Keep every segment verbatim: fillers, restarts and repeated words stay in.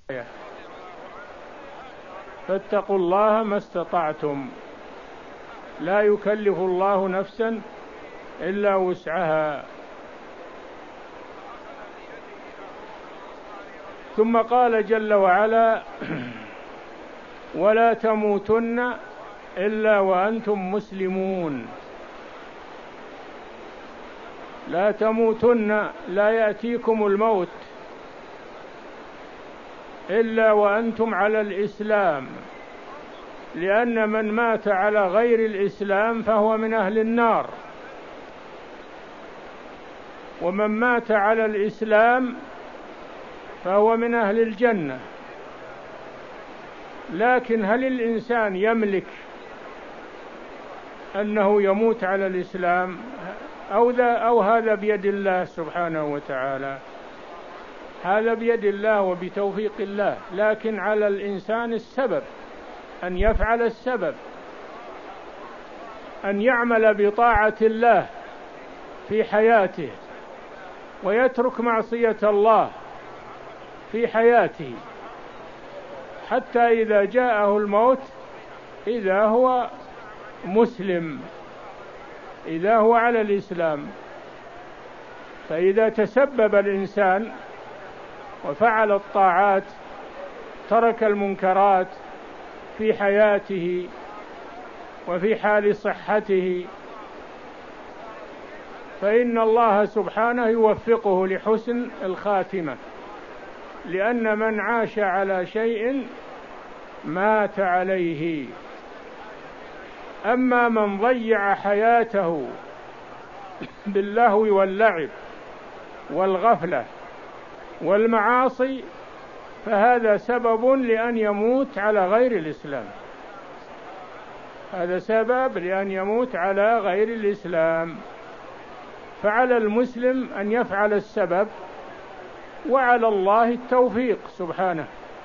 فاتقوا الله ما استطعتم، لا يكلف الله نفسا إلا وسعها. ثم قال جل وعلا: ولا تموتن إلا وأنتم مسلمون. لا تموتن، لا يأتيكم الموت إلا وأنتم على الإسلام، لأن من مات على غير الإسلام فهو من أهل النار، ومن مات على الإسلام فهو من أهل الجنة. لكن هل الإنسان يملك أنه يموت على الإسلام أو, ذا أو هذا بيد الله سبحانه وتعالى؟ هذا بيد الله وبتوفيق الله، لكن على الإنسان السبب، أن يفعل السبب، أن يعمل بطاعة الله في حياته ويترك معصية الله في حياته، حتى إذا جاءه الموت إذا هو مسلم، إذا هو على الإسلام. فإذا تسبب الإنسان وفعل الطاعات، ترك المنكرات في حياته وفي حال صحته، فإن الله سبحانه يوفقه لحسن الخاتمة، لأن من عاش على شيء مات عليه. أما من ضيع حياته باللهو واللعب والغفلة والمعاصي فهذا سبب لأن يموت على غير الإسلام، هذا سبب لأن يموت على غير الإسلام. فعلى المسلم أن يفعل السبب، وعلى الله التوفيق سبحانه.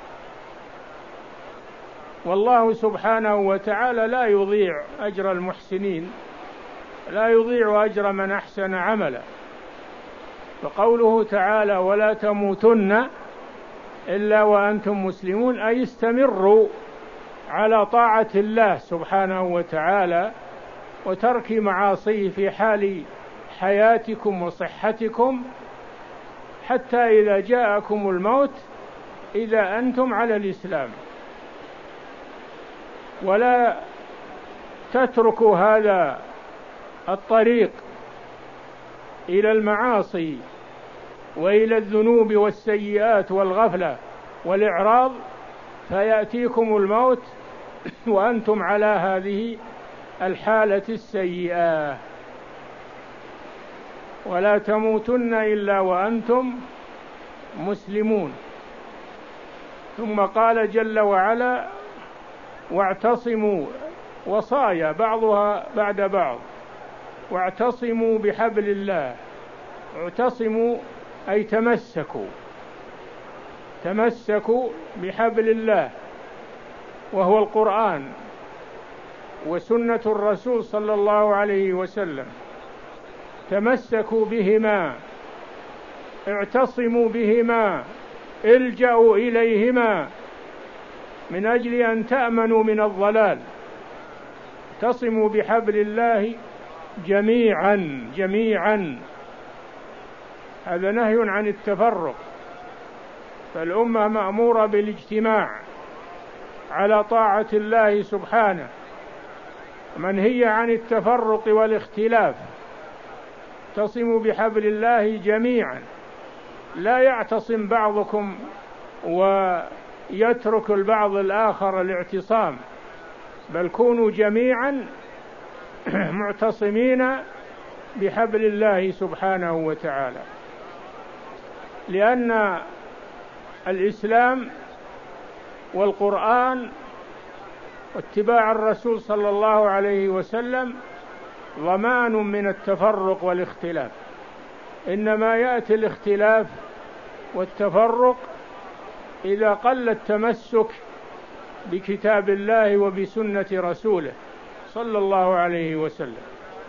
والله سبحانه وتعالى لا يضيع أجر المحسنين، لا يضيع أجر من أحسن عملا. فقوله تعالى: ولا تموتن إلا وأنتم مسلمون، أي استمروا على طاعة الله سبحانه وتعالى وترك معاصيه في حال حياتكم وصحتكم، حتى إذا جاءكم الموت إذا أنتم على الإسلام. ولا تتركوا هذا الطريق إلى المعاصي وإلى الذنوب والسيئات والغفلة والإعراض فيأتيكم الموت وأنتم على هذه الحالة السيئة. ولا تموتن إلا وأنتم مسلمون. ثم قال جل وعلا: واعتصموا، وصايا بعضها بعد بعض، واعتصموا بحبل الله. اعتصموا أي تمسكوا، تمسكوا بحبل الله، وهو القرآن وسنة الرسول صلى الله عليه وسلم. تمسكوا بهما، اعتصموا بهما، الجأوا إليهما من أجل أن تأمنوا من الضلال. اعتصموا بحبل الله جميعا جميعا، هذا نهي عن التفرق، فالأمة مأمورة بالاجتماع على طاعة الله سبحانه، منهية عن التفرق والاختلاف. اعتصموا بحبل الله جميعا، لا يعتصم بعضكم ويترك البعض الآخر الاعتصام، بل كونوا جميعا معتصمين بحبل الله سبحانه وتعالى، لأن الإسلام والقرآن واتباع الرسول صلى الله عليه وسلم ضمان من التفرق والاختلاف. إنما يأتي الاختلاف والتفرق إذا قل التمسك بكتاب الله وبسنة رسوله صلى الله عليه وسلم.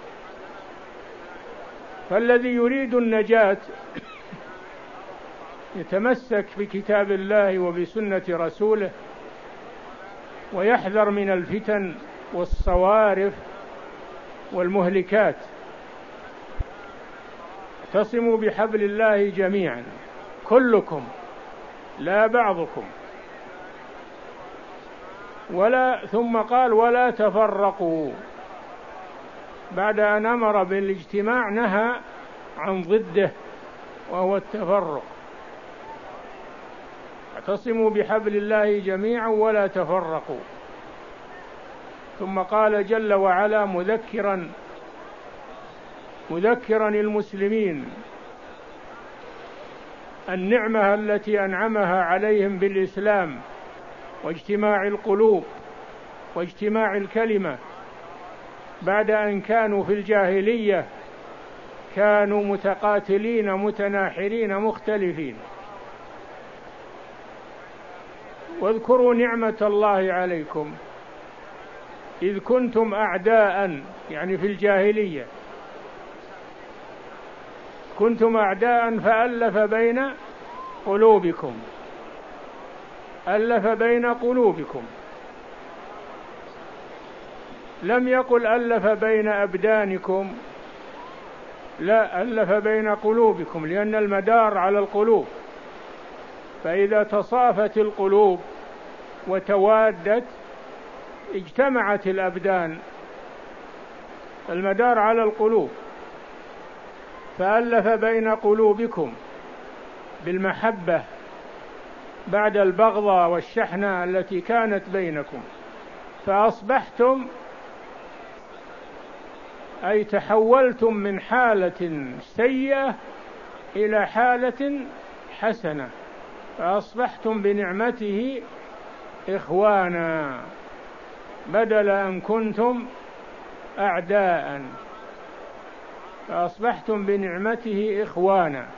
فالذي يريد النجاة يتمسك بكتاب الله وبسنة رسوله، ويحذر من الفتن والصوارف والمهلكات. اعتصموا بحبل الله جميعا كلكم لا بعضكم، ولا ثم قال ولا تفرقوا. بعد أن أمر بالاجتماع نهى عن ضده وهو التفرق. اعتصموا بحبل الله جميعا ولا تفرقوا. ثم قال جل وعلا مذكرا مذكرا المسلمين النعمة التي أنعمها عليهم بالإسلام واجتماع القلوب واجتماع الكلمة، بعد أن كانوا في الجاهلية كانوا متقاتلين متناحرين مختلفين. واذكروا نعمة الله عليكم إذ كنتم أعداء، يعني في الجاهلية كنتم أعداء فألف بين قلوبكم ألف بين قلوبكم لم يقل ألف بين أبدانكم، لا، ألف بين قلوبكم، لأن المدار على القلوب، فإذا تصافت القلوب وتوادت اجتمعت الأبدان، المدار على القلوب. فألف بين قلوبكم بالمحبة بعد البغضة والشحنة التي كانت بينكم، فأصبحتم أي تحولتم من حالة سيئة إلى حالة حسنة، فأصبحتم بنعمته إخوانا بدل أن كنتم أعداء، فأصبحتم بنعمته إخوانا.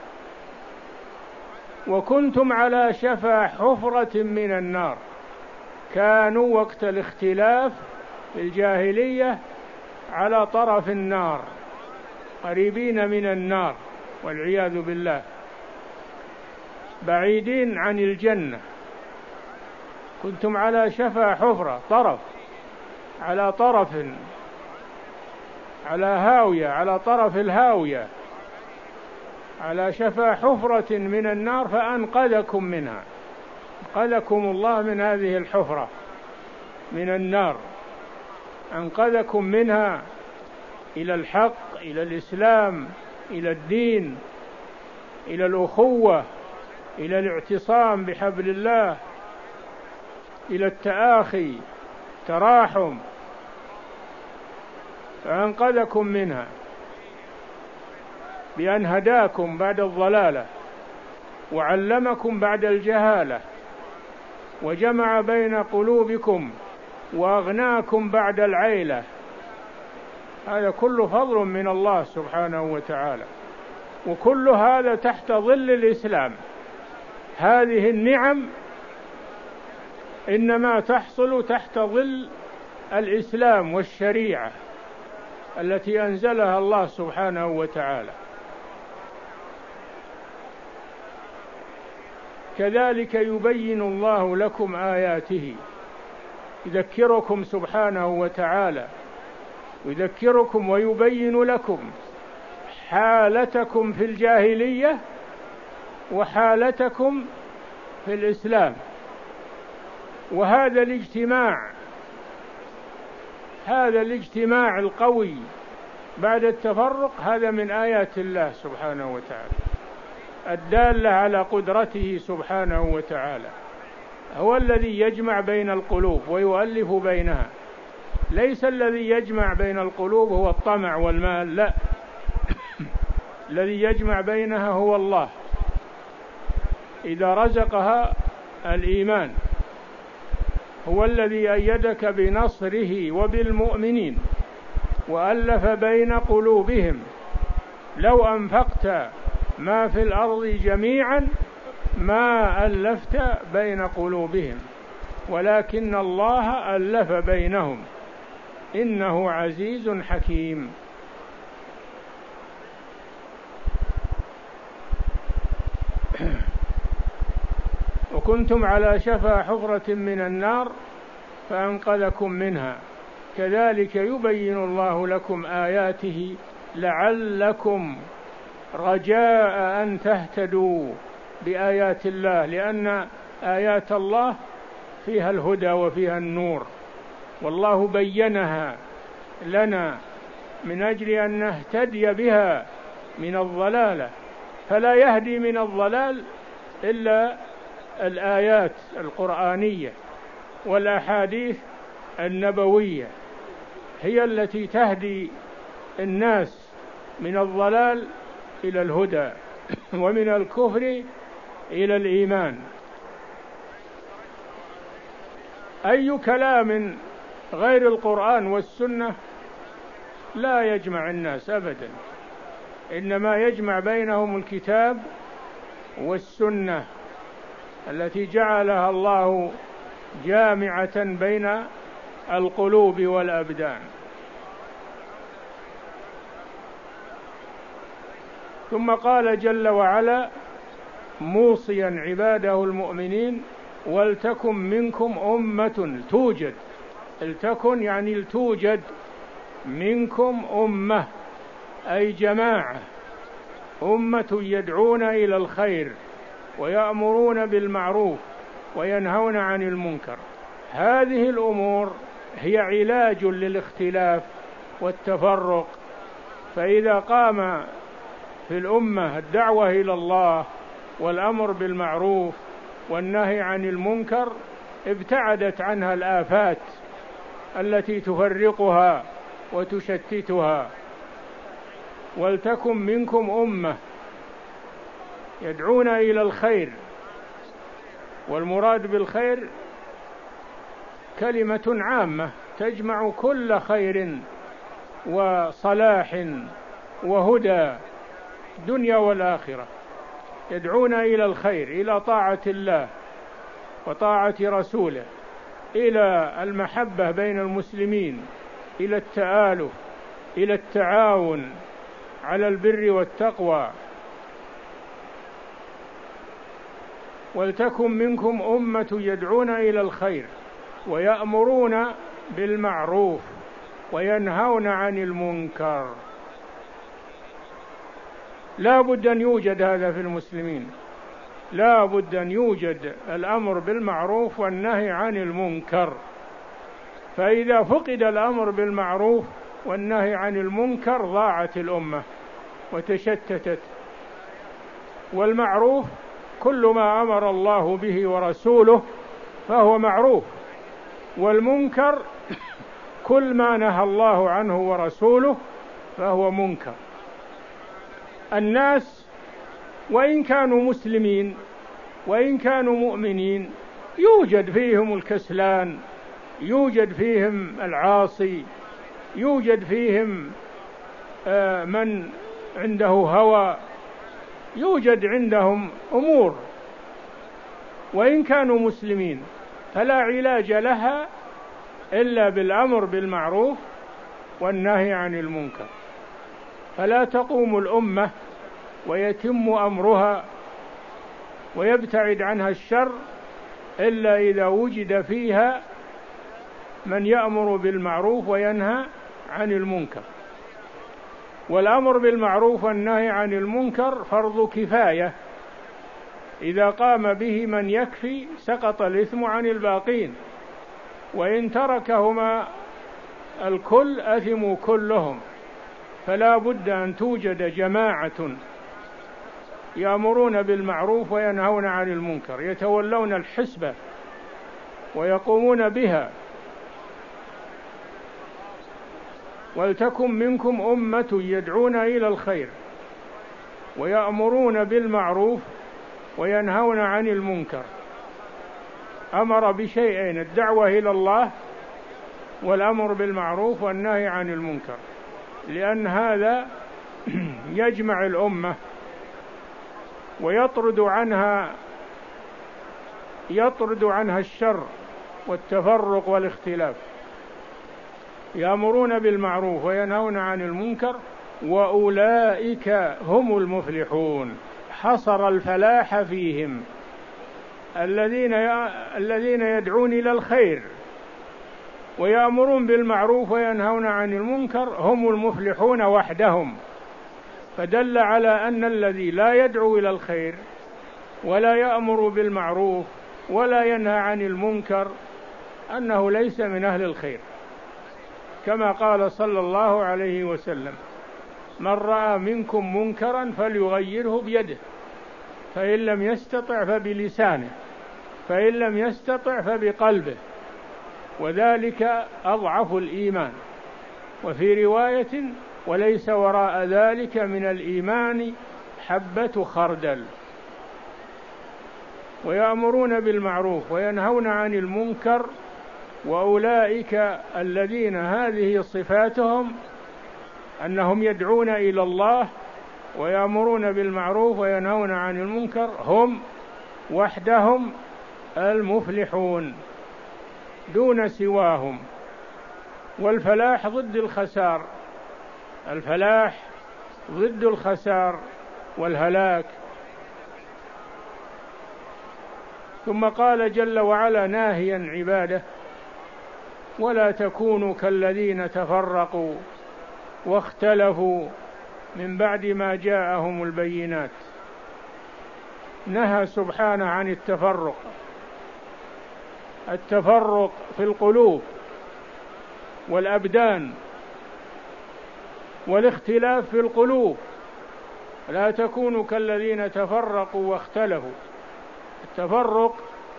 وكنتم على شفا حفرة من النار، كانوا وقت الاختلاف في الجاهلية على طرف النار، قريبين من النار والعياذ بالله، بعيدين عن الجنة. كنتم على شفا حفرة، طرف على طرف، على هاوية، على طرف الهاوية، على شفا حفرة من النار فأنقذكم منها، أنقذكم الله من هذه الحفرة من النار، أنقذكم منها إلى الحق، إلى الإسلام، إلى الدين، إلى الأخوة، إلى الاعتصام بحبل الله، إلى التآخي، تراحم، فأنقذكم منها بأن هداكم بعد الضلالة وعلمكم بعد الجهالة وجمع بين قلوبكم وأغناكم بعد العيلة. هذا كله فضل من الله سبحانه وتعالى، وكل هذا تحت ظل الإسلام. هذه النعم إنما تحصل تحت ظل الإسلام والشريعة التي أنزلها الله سبحانه وتعالى. كذلك يبين الله لكم آياته، يذكركم سبحانه وتعالى، يذكركم ويبين لكم حالتكم في الجاهلية وحالتكم في الإسلام. وهذا الاجتماع هذا الاجتماع القوي بعد التفرق هذا من آيات الله سبحانه وتعالى الدالة على قدرته سبحانه وتعالى. هو الذي يجمع بين القلوب ويؤلف بينها، ليس الذي يجمع بين القلوب هو الطمع والمال، لا، الذي يجمع بينها هو الله إذا رزقها الإيمان. هو الذي أيدك بنصره وبالمؤمنين وألف بين قلوبهم، لو أنفقت ما في الأرض جميعا ما ألفت بين قلوبهم ولكن الله ألف بينهم إنه عزيز حكيم. كنتم على شفا حفرة من النار فأنقذكم منها كذلك يبين الله لكم آياته لعلكم رجاء أن تهتدوا بآيات الله، لأن آيات الله فيها الهدى وفيها النور، والله بينها لنا من أجل أن نهتدي بها من الضلالة، فلا يهدي من الضلال إلا الآيات القرآنية والأحاديث النبوية، هي التي تهدي الناس من الضلال إلى الهدى ومن الكفر إلى الإيمان. أي كلام غير القرآن والسنة لا يجمع الناس أبدا، إنما يجمع بينهم الكتاب والسنة التي جعلها الله جامعة بين القلوب والأبدان. ثم قال جل وعلا موصيا عباده المؤمنين ولتكن منكم أمة توجد، لتكن يعني لتوجد منكم أمة أي جماعة، أمة يدعون إلى الخير ويأمرون بالمعروف وينهون عن المنكر. هذه الأمور هي علاج للاختلاف والتفرق، فإذا قام في الأمة الدعوة إلى الله والأمر بالمعروف والنهي عن المنكر ابتعدت عنها الآفات التي تفرقها وتشتتها. ولتكن منكم أمة يدعون إلى الخير، والمراد بالخير كلمة عامة تجمع كل خير وصلاح وهدى الدنيا والآخرة، يدعون إلى الخير، إلى طاعة الله وطاعة رسوله، إلى المحبة بين المسلمين، إلى التآلف، إلى التعاون على البر والتقوى. ولتكن منكم أمة يدعون إلى الخير ويأمرون بالمعروف وينهون عن المنكر. لا بد أن يوجد هذا في المسلمين، لا بد أن يوجد الأمر بالمعروف والنهي عن المنكر، فإذا فقد الأمر بالمعروف والنهي عن المنكر ضاعت الأمة وتشتتت. والمعروف كل ما أمر الله به ورسوله فهو معروف، والمنكر كل ما نهى الله عنه ورسوله فهو منكر. الناس وإن كانوا مسلمين وإن كانوا مؤمنين يوجد فيهم الكسلان، يوجد فيهم العاصي، يوجد فيهم من عنده هوى، يوجد عندهم أمور وإن كانوا مسلمين، فلا علاج لها إلا بالأمر بالمعروف والنهي عن المنكر. فلا تقوم الأمة ويتم أمرها ويبتعد عنها الشر إلا إذا وجد فيها من يأمر بالمعروف وينهى عن المنكر. والأمر بالمعروف والنهي عن المنكر فرض كفاية، إذا قام به من يكفي سقط الإثم عن الباقين، وإن تركهما الكل أثموا كلهم. فلا بد أن توجد جماعة يأمرون بالمعروف وينهون عن المنكر، يتولون الحسبة ويقومون بها. ولتكن منكم أمة يدعون إلى الخير ويأمرون بالمعروف وينهون عن المنكر. أمر بشيئين: الدعوة إلى الله والأمر بالمعروف والنهي عن المنكر، لأن هذا يجمع الأمة ويطرد عنها يطرد عنها الشر والتفرق والاختلاف. يأمرون بالمعروف وينهون عن المنكر وأولئك هم المفلحون. حصر الفلاح فيهم، الذين الذين يدعون إلى الخير ويأمرون بالمعروف وينهون عن المنكر هم المفلحون وحدهم. فدل على أن الذي لا يدعو إلى الخير ولا يأمر بالمعروف ولا ينهى عن المنكر أنه ليس من أهل الخير، كما قال صلى الله عليه وسلم: من رأى منكم منكرا فليغيره بيده، فإن لم يستطع فبلسانه، فإن لم يستطع فبقلبه، وذلك أضعف الإيمان. وفي رواية: وليس وراء ذلك من الإيمان حبة خردل. ويأمرون بالمعروف وينهون عن المنكر، وأولئك الذين هذه صفاتهم أنهم يدعون إلى الله ويأمرون بالمعروف وينهون عن المنكر هم وحدهم المفلحون دون سواهم. والفلاح ضد الخسار، الفلاح ضد الخسار والهلاك. ثم قال جل وعلا ناهيا عباده: ولا تكونوا كالذين تفرقوا واختلفوا من بعد ما جاءهم البينات. نهى سبحانه عن التفرق، التفرق في القلوب والأبدان، والاختلاف في القلوب. لا تكونوا كالذين تفرقوا واختلفوا. التفرق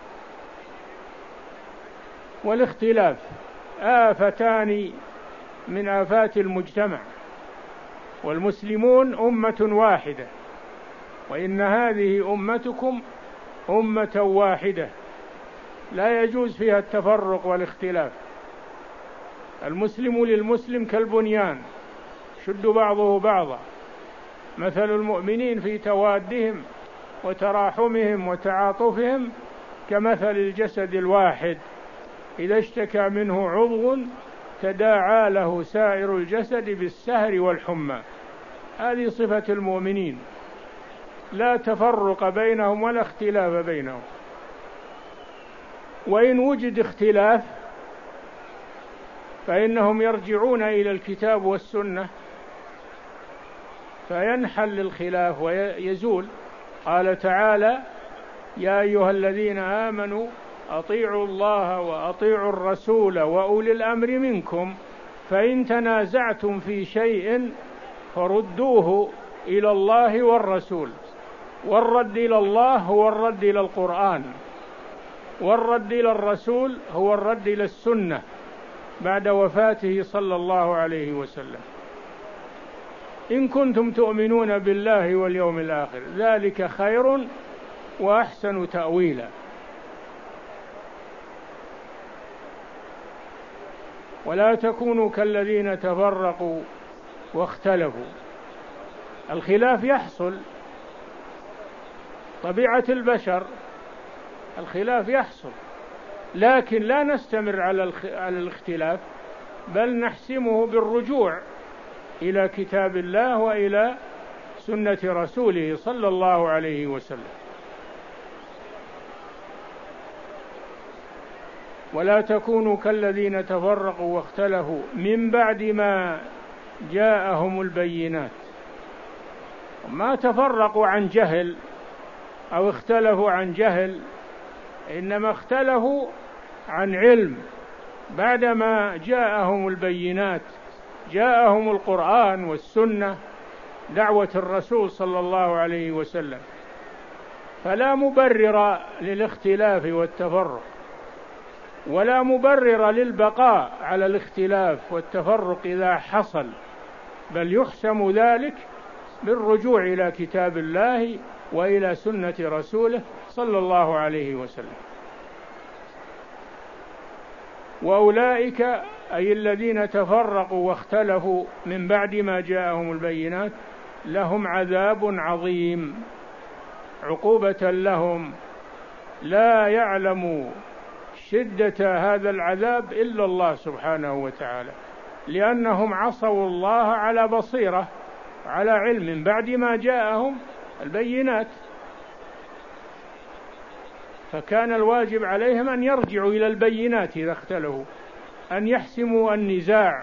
والاختلاف آفتان من آفات المجتمع، والمسلمون أمة واحدة، وإن هذه أمتكم أمة واحدة لا يجوز فيها التفرق والاختلاف. المسلم للمسلم كالبنيان شد بعضه بعضا، مثل المؤمنين في توادهم وتراحمهم وتعاطفهم كمثل الجسد الواحد إذا اشتكى منه عضو تداعى له سائر الجسد بالسهر والحمى. هذه صفة المؤمنين، لا تفرق بينهم ولا اختلاف بينهم. وإن وجد اختلاف فإنهم يرجعون إلى الكتاب والسنة فينحل الخلاف ويزول. قال تعالى: يا أيها الذين آمنوا أطيعوا الله وأطيعوا الرسول وأولي الأمر منكم فإن تنازعتم في شيء فردوه إلى الله والرسول. والرد إلى الله هو الرد إلى القرآن، والرد إلى الرسول هو الرد إلى السنة بعد وفاته صلى الله عليه وسلم. إن كنتم تؤمنون بالله واليوم الآخر ذلك خير وأحسن تأويلا. ولا تكونوا كالذين تفرقوا واختلفوا. الخلاف يحصل، طبيعة البشر الخلاف يحصل، لكن لا نستمر على الاختلاف، بل نحسمه بالرجوع إلى كتاب الله وإلى سنة رسوله صلى الله عليه وسلم. ولا تكونوا كالذين تفرقوا واختلفوا من بعد ما جاءهم البينات. ما تفرقوا عن جهل أو اختلفوا عن جهل، إنما اختلفوا عن علم بعدما جاءهم البينات، جاءهم القرآن والسنة، دعوة الرسول صلى الله عليه وسلم. فلا مبرر للاختلاف والتفرق، ولا مبرر للبقاء على الاختلاف والتفرق إذا حصل، بل يحسم ذلك بالرجوع إلى كتاب الله وإلى سنة رسوله صلى الله عليه وسلم. وأولئك أي الذين تفرقوا واختلفوا من بعد ما جاءهم البينات لهم عذاب عظيم، عقوبة لهم لا يعلم شدة هذا العذاب إلا الله سبحانه وتعالى، لأنهم عصوا الله على بصيرة على علم بعد ما جاءهم البينات. فكان الواجب عليهم أن يرجعوا إلى البينات إذا اختلفوا، أن يحسموا النزاع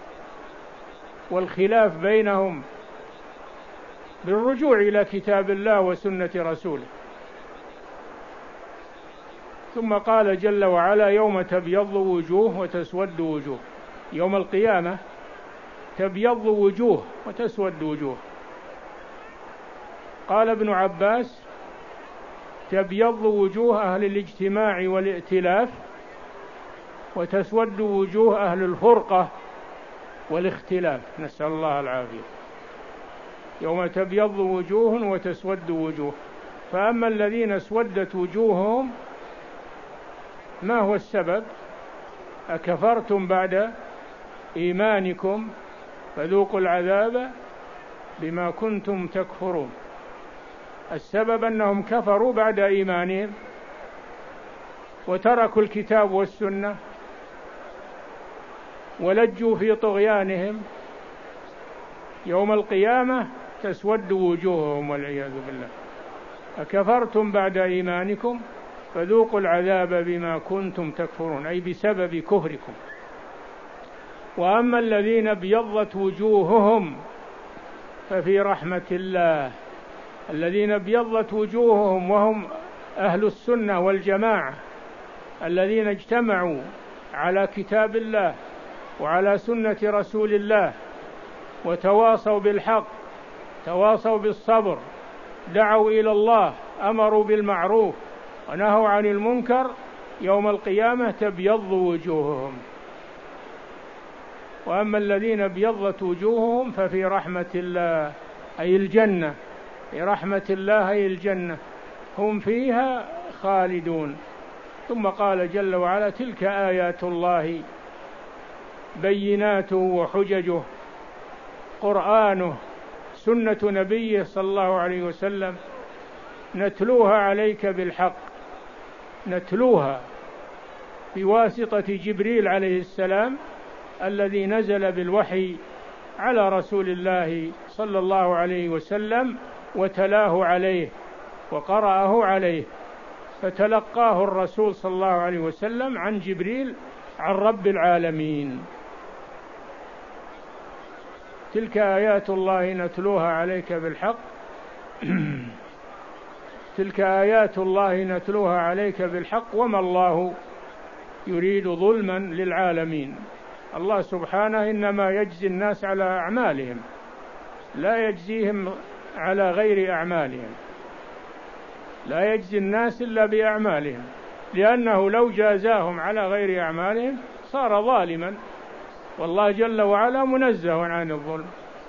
والخلاف بينهم بالرجوع إلى كتاب الله وسنة رسوله. ثم قال جل وعلا: يوم تبيض وجوه وتسود وجوه. يوم القيامة تبيض وجوه وتسود وجوه. قال ابن عباس: تبيض وجوه أهل الاجتماع والائتلاف، وتسود وجوه أهل الفرقة والاختلاف، نسأل الله العافية. يوم تبيض وجوه وتسود وجوه. فأما الذين اسودت وجوههم ما هو السبب؟ أكفرتم بعد إيمانكم فذوقوا العذاب بما كنتم تكفرون. السبب أنهم كفروا بعد إيمانهم وتركوا الكتاب والسنة ولجوا في طغيانهم. يوم القيامة تسود وجوههم والعياذ بالله. أكفرتم بعد إيمانكم فذوقوا العذاب بما كنتم تكفرون، أي بسبب كفركم. وأما الذين ابيضت وجوههم ففي رحمة الله. الذين ابيضت وجوههم وهم أهل السنة والجماعة الذين اجتمعوا على كتاب الله وعلى سنة رسول الله وتواصوا بالحق، تواصوا بالصبر، دعوا إلى الله، أمروا بالمعروف ونهوا عن المنكر. يوم القيامة تبيض وجوههم. وأما الذين ابيضت وجوههم ففي رحمة الله، أي الجنة، في رحمة الله أي الجنة، هم فيها خالدون. ثم قال جل وعلا: تلك آيات الله بيناته وحججه، قرآنه سنة نبيه صلى الله عليه وسلم، نتلوها عليك بالحق، نتلوها بواسطة جبريل عليه السلام الذي نزل بالوحي على رسول الله صلى الله عليه وسلم وتلاه عليه وقرأه عليه، فتلقاه الرسول صلى الله عليه وسلم عن جبريل عن رب العالمين. تلك آيات الله نتلوها عليك بالحق تلك آيات الله نتلوها عليك بالحق وما الله يريد ظلما للعالمين. الله سبحانه إنما يجزي الناس على أعمالهم، لا يجزيهم على غير أعمالهم، لا يجزي الناس إلا بأعمالهم، لأنه لو جازاهم على غير أعمالهم صار ظالما، والله جل وعلا منزه عن الظلم.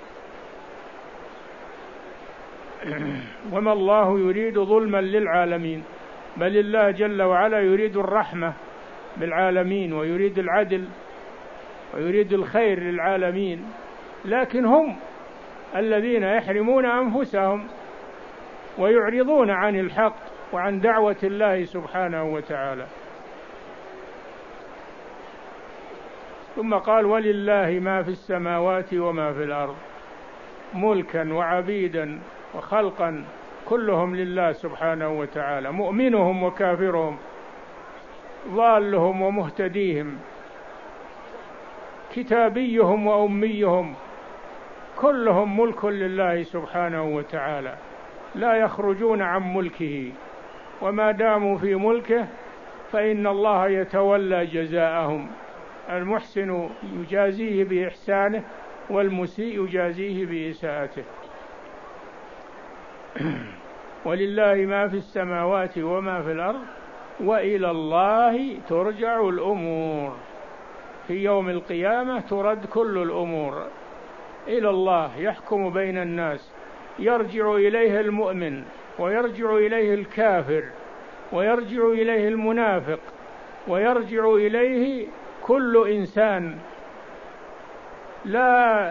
وما الله يريد ظلما للعالمين، بل الله جل وعلا يريد الرحمة بالعالمين ويريد العدل ويريد الخير للعالمين، لكن هم الذين يحرمون أنفسهم ويعرضون عن الحق وعن دعوة الله سبحانه وتعالى. ثم قال: ولله ما في السماوات وما في الأرض، ملكا وعبيدا وخلقا كلهم لله سبحانه وتعالى، مؤمنهم وكافرهم، ضالهم ومهتديهم، كتابيهم وأميهم، كلهم ملك لله سبحانه وتعالى، لا يخرجون عن ملكه، وما داموا في ملكه فإن الله يتولى جزاءهم. المحسن يجازيه بإحسانه والمسيء يجازيه بإساءته. ولله ما في السماوات وما في الأرض وإلى الله ترجع الأمور. في يوم القيامة ترد كل الأمور إلى الله، يحكم بين الناس، يرجع إليه المؤمن ويرجع إليه الكافر ويرجع إليه المنافق ويرجع إليه كل إنسان، لا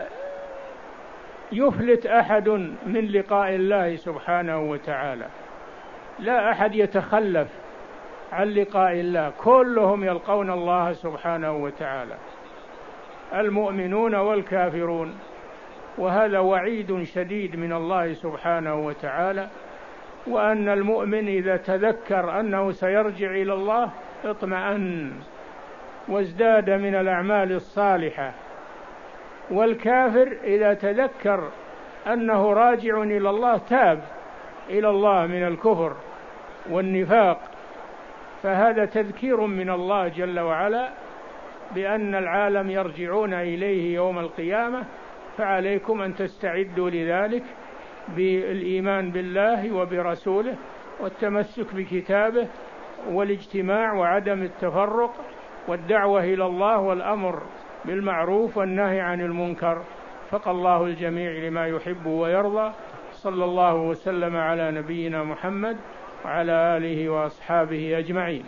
يفلت أحد من لقاء الله سبحانه وتعالى، لا أحد يتخلف عن لقاء الله، كلهم يلقون الله سبحانه وتعالى، المؤمنون والكافرون. وهذا وعيد شديد من الله سبحانه وتعالى وأن المؤمن إذا تذكر أنه سيرجع إلى الله اطمأن وازداد من الأعمال الصالحة، والكافر إذا تذكر أنه راجع إلى الله تاب إلى الله من الكفر والنفاق. فهذا تذكير من الله جل وعلا بأن العالم يرجعون إليه يوم القيامة، فعليكم أن تستعدوا لذلك بالإيمان بالله وبرسوله والتمسك بكتابه والاجتماع وعدم التفرق والدعوة إلى الله والأمر بالمعروف والنهي عن المنكر. وفق الله الجميع لما يحب ويرضى. صلى الله وسلم على نبينا محمد وعلى آله وأصحابه أجمعين.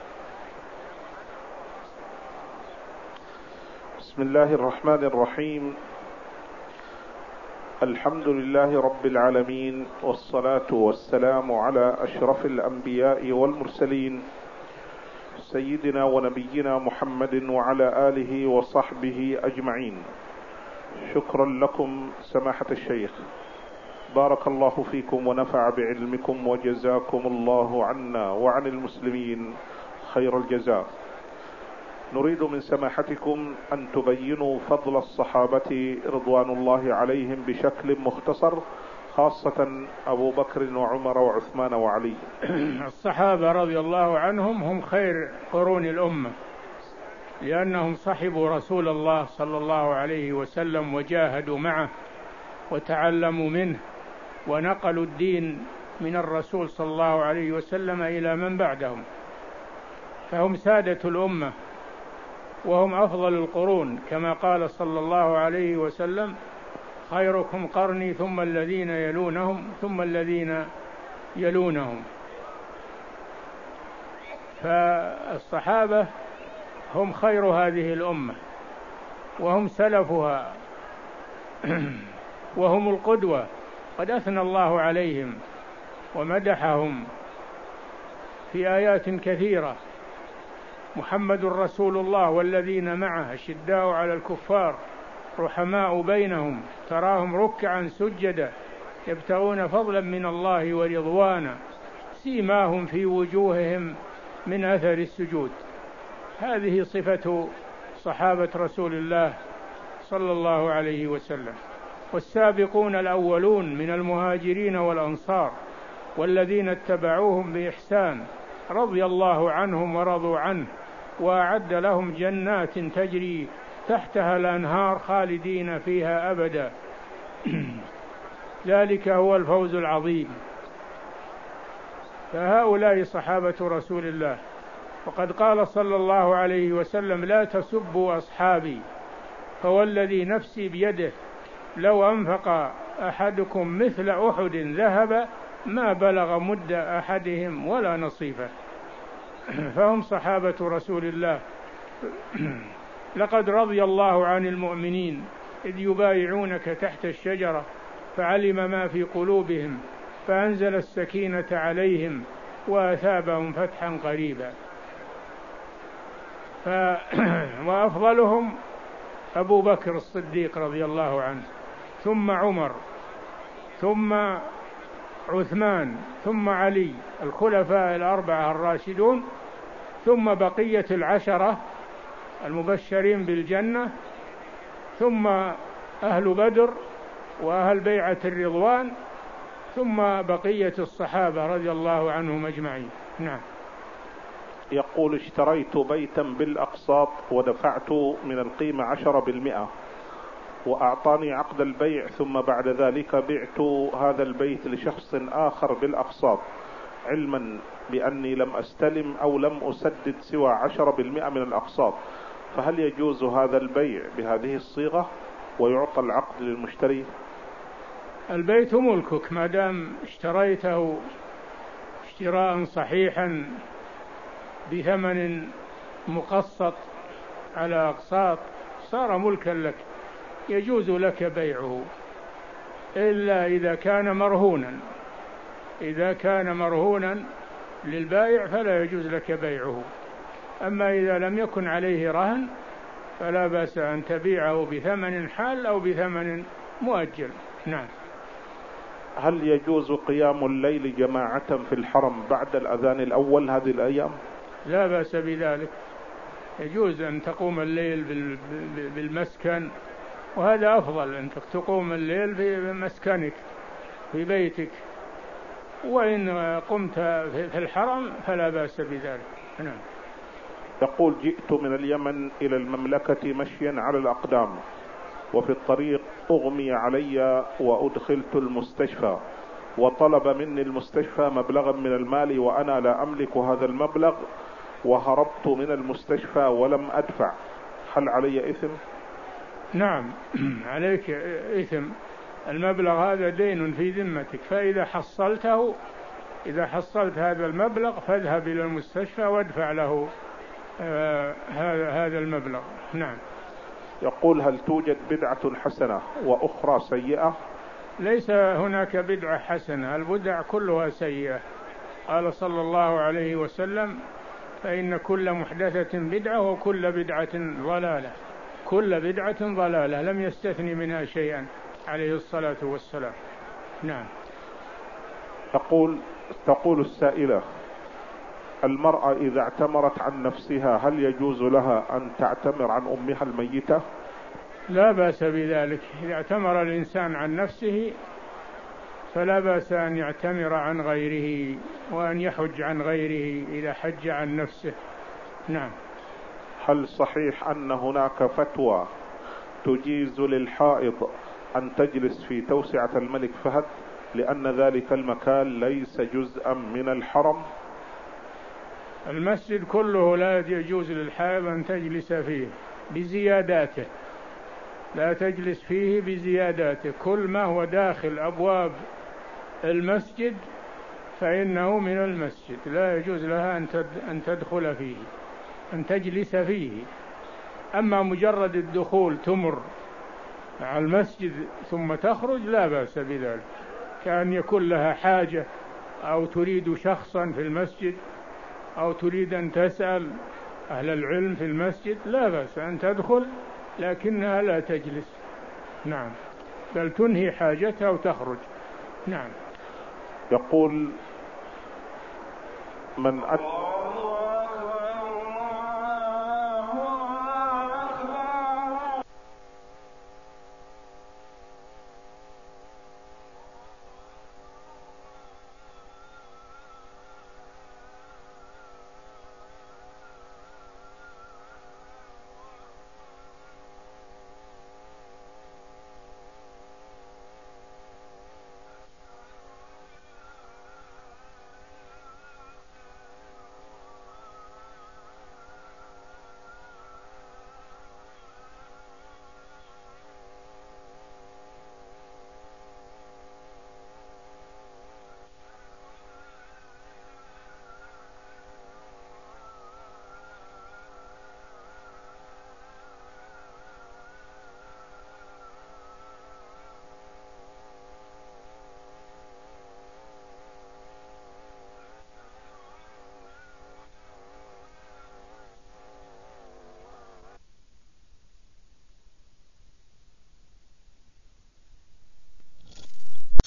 بسم الله الرحمن الرحيم. الحمد لله رب العالمين، والصلاة والسلام على أشرف الأنبياء والمرسلين سيدنا ونبينا محمد وعلى آله وصحبه أجمعين. شكرا لكم سماحة الشيخ، بارك الله فيكم ونفع بعلمكم وجزاكم الله عنا وعن المسلمين خير الجزاء. نريد من سماحتكم أن تبينوا فضل الصحابة رضوان الله عليهم بشكل مختصر، خاصة أبو بكر وعمر وعثمان وعلي. الصحابة رضي الله عنهم هم خير قرون الأمة، لأنهم صحبوا رسول الله صلى الله عليه وسلم وجاهدوا معه وتعلموا منه ونقلوا الدين من الرسول صلى الله عليه وسلم إلى من بعدهم، فهم سادة الأمة وهم أفضل القرون، كما قال صلى الله عليه وسلم: خيركم قرني ثم الذين يلونهم ثم الذين يلونهم. فالصحابة هم خير هذه الأمة وهم سلفها وهم القدوة، قد أثنى الله عليهم ومدحهم في آيات كثيرة: محمد رسول الله والذين معه أشداء على الكفار رحماء بينهم تراهم ركعا سجدا يبتغون فضلا من الله ورضوانا سيماهم في وجوههم من أثر السجود. هذه صفة صحابة رسول الله صلى الله عليه وسلم. والسابقون الأولون من المهاجرين والأنصار والذين اتبعوهم بإحسان رضي الله عنهم ورضوا عنه وأعد لهم جنات تجري تحتها الأنهار خالدين فيها أبدا ذلك هو الفوز العظيم. فهؤلاء صحابة رسول الله. وقد قال صلى الله عليه وسلم: لا تسبوا أصحابي فوالذي نفسي بيده لو أنفق أحدكم مثل أحد ذهب ما بلغ مد أحدهم ولا نصيفه. فهم صحابة رسول الله. لقد رضي الله عن المؤمنين إذ يبايعونك تحت الشجرة فعلم ما في قلوبهم فأنزل السكينة عليهم وأثابهم فتحا قريبا. ف... وأفضلهم أبو بكر الصديق رضي الله عنه، ثم عمر، ثم عثمان، ثم علي، الخلفاء الأربعة الراشدون، ثم بقية العشرة المبشرين بالجنة، ثم أهل بدر وأهل بيعة الرضوان، ثم بقية الصحابة رضي الله عنهم أجمعين. نعم. يقول: اشتريت بيتا بالأقساط ودفعت من القيمة عشرة بالمئة وأعطاني عقد البيع، ثم بعد ذلك بعت هذا البيت لشخص آخر بالأقساط علما بأني لم أستلم أو لم أسدد سوى عشرة بالمئة من الأقساط، فهل يجوز هذا البيع بهذه الصيغة ويعطى العقد للمشتري؟ البيت ملكك ما دام اشتريته اشتراء صحيحا بثمن مقسط على أقساط صار ملكا لك، يجوز لك بيعه، إلا إذا كان مرهونا. إذا كان مرهونا للبائع فلا يجوز لك بيعه. أما إذا لم يكن عليه رهن فلا بأس أن تبيعه بثمن حال أو بثمن مؤجل. نعم. هل يجوز قيام الليل جماعة في الحرم بعد الأذان الأول هذه الأيام؟ لا بأس بذلك، يجوز أن تقوم الليل بالمسكن، وهذا أفضل أن تقوم الليل في مسكنك في بيتك، وإن قمت في الحرم فلا بأس بذلك. نعم. يقول: جئت من اليمن إلى المملكة مشيا على الأقدام، وفي الطريق أغمي علي وأدخلت المستشفى، وطلب مني المستشفى مبلغا من المال وأنا لا أملك هذا المبلغ، وهربت من المستشفى ولم أدفع، هل علي إثم؟ نعم عليك إثم، المبلغ هذا دين في ذمتك، فإذا حصلته إذا حصلت هذا المبلغ فاذهب إلى المستشفى وادفع له آه هذا المبلغ. نعم. يقول: هل توجد بدعة حسنة وأخرى سيئة؟ ليس هناك بدعة حسنة، البدع كلها سيئة. قال صلى الله عليه وسلم: فإن كل محدثة بدعة وكل بدعة ضلالة، كل بدعة ضلالة، لم يستثني منها شيئا عليه الصلاة والسلام. نعم. تقول تقول السائلة: المرأة إذا اعتمرت عن نفسها هل يجوز لها أن تعتمر عن أمها الميتة؟ لا بأس بذلك، إذا اعتمر الإنسان عن نفسه فلا بأس أن يعتمر عن غيره، وأن يحج عن غيره إذا حج عن نفسه. نعم. هل صحيح أن هناك فتوى تجيز للحائض أن تجلس في توسعة الملك فهد لأن ذلك المكان ليس جزءا من الحرم؟ المسجد كله لا يجوز للحائض أن تجلس فيه بزياداته، لا تجلس فيه بزياداته، كل ما هو داخل أبواب المسجد فإنه من المسجد، لا يجوز لها أن تدخل فيه، أن تجلس فيه. أما مجرد الدخول تمر على المسجد ثم تخرج لا بأس بذلك، كأن يكون لها حاجة أو تريد شخصا في المسجد أو تريد أن تسأل أهل العلم في المسجد، لا بأس أن تدخل لكنها لا تجلس. نعم، بل تنهي حاجتها وتخرج. نعم. يقول: من أت